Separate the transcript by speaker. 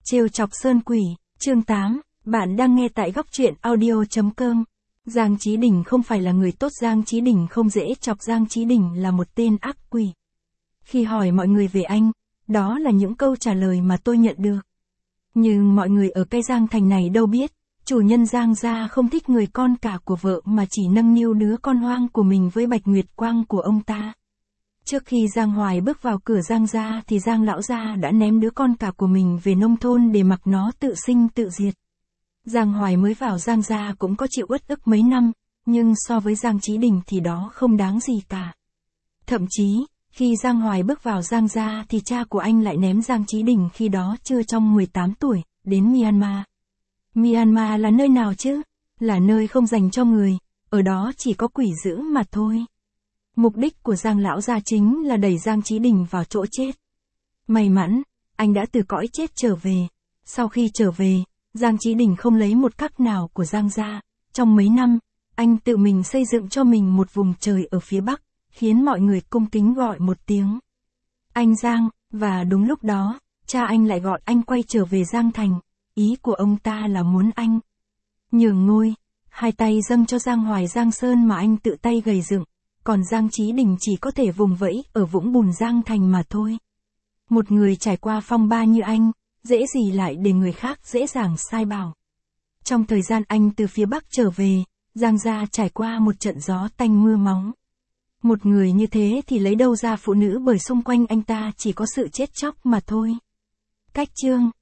Speaker 1: Trêu chọc Sơn Quỷ, chương 8, bạn đang nghe tại góc truyện audio.com. Giang Chí Đình không phải là người tốt, Giang Chí Đình không dễ chọc, Giang Chí Đình là một tên ác quỷ. Khi hỏi mọi người về anh, đó là những câu trả lời mà tôi nhận được. Nhưng mọi người ở cây Giang Thành này đâu biết, chủ nhân Giang gia không thích người con cả của vợ mà chỉ nâng niu đứa con hoang của mình với Bạch Nguyệt Quang của ông ta. Trước khi Giang Hoài bước vào cửa Giang gia thì Giang lão gia đã ném đứa con cả của mình về nông thôn để mặc nó tự sinh tự diệt. Giang Hoài mới vào Giang gia cũng có chịu uất ức mấy năm, nhưng so với Giang Chí Đình thì đó không đáng gì cả. Thậm chí, khi Giang Hoài bước vào Giang gia thì cha của anh lại ném Giang Chí Đình khi đó chưa trong 18 tuổi, đến Myanmar. Myanmar là nơi nào chứ? Là nơi không dành cho người, ở đó chỉ có quỷ dữ mà thôi. Mục đích của Giang lão gia chính là đẩy Giang Chí Đình vào chỗ chết. May mắn, anh đã từ cõi chết trở về. Sau khi trở về, Giang Chí Đình không lấy một cắc nào của Giang gia. Trong mấy năm, anh tự mình xây dựng cho mình một vùng trời ở phía Bắc, khiến mọi người cung kính gọi một tiếng anh Giang, và đúng lúc đó, cha anh lại gọi anh quay trở về Giang Thành. Ý của ông ta là muốn anh nhường ngôi, hai tay dâng cho Giang Hoài Giang Sơn mà anh tự tay gầy dựng. Còn Giang Chí Đình chỉ có thể vùng vẫy ở vũng bùn Giang Thành mà thôi. Một người trải qua phong ba như anh, dễ gì lại để người khác dễ dàng sai bảo. Trong thời gian anh từ phía Bắc trở về, Giang gia trải qua một trận gió tanh mưa máu. Một người như thế thì lấy đâu ra phụ nữ, bởi xung quanh anh ta chỉ có sự chết chóc mà thôi. Cách chương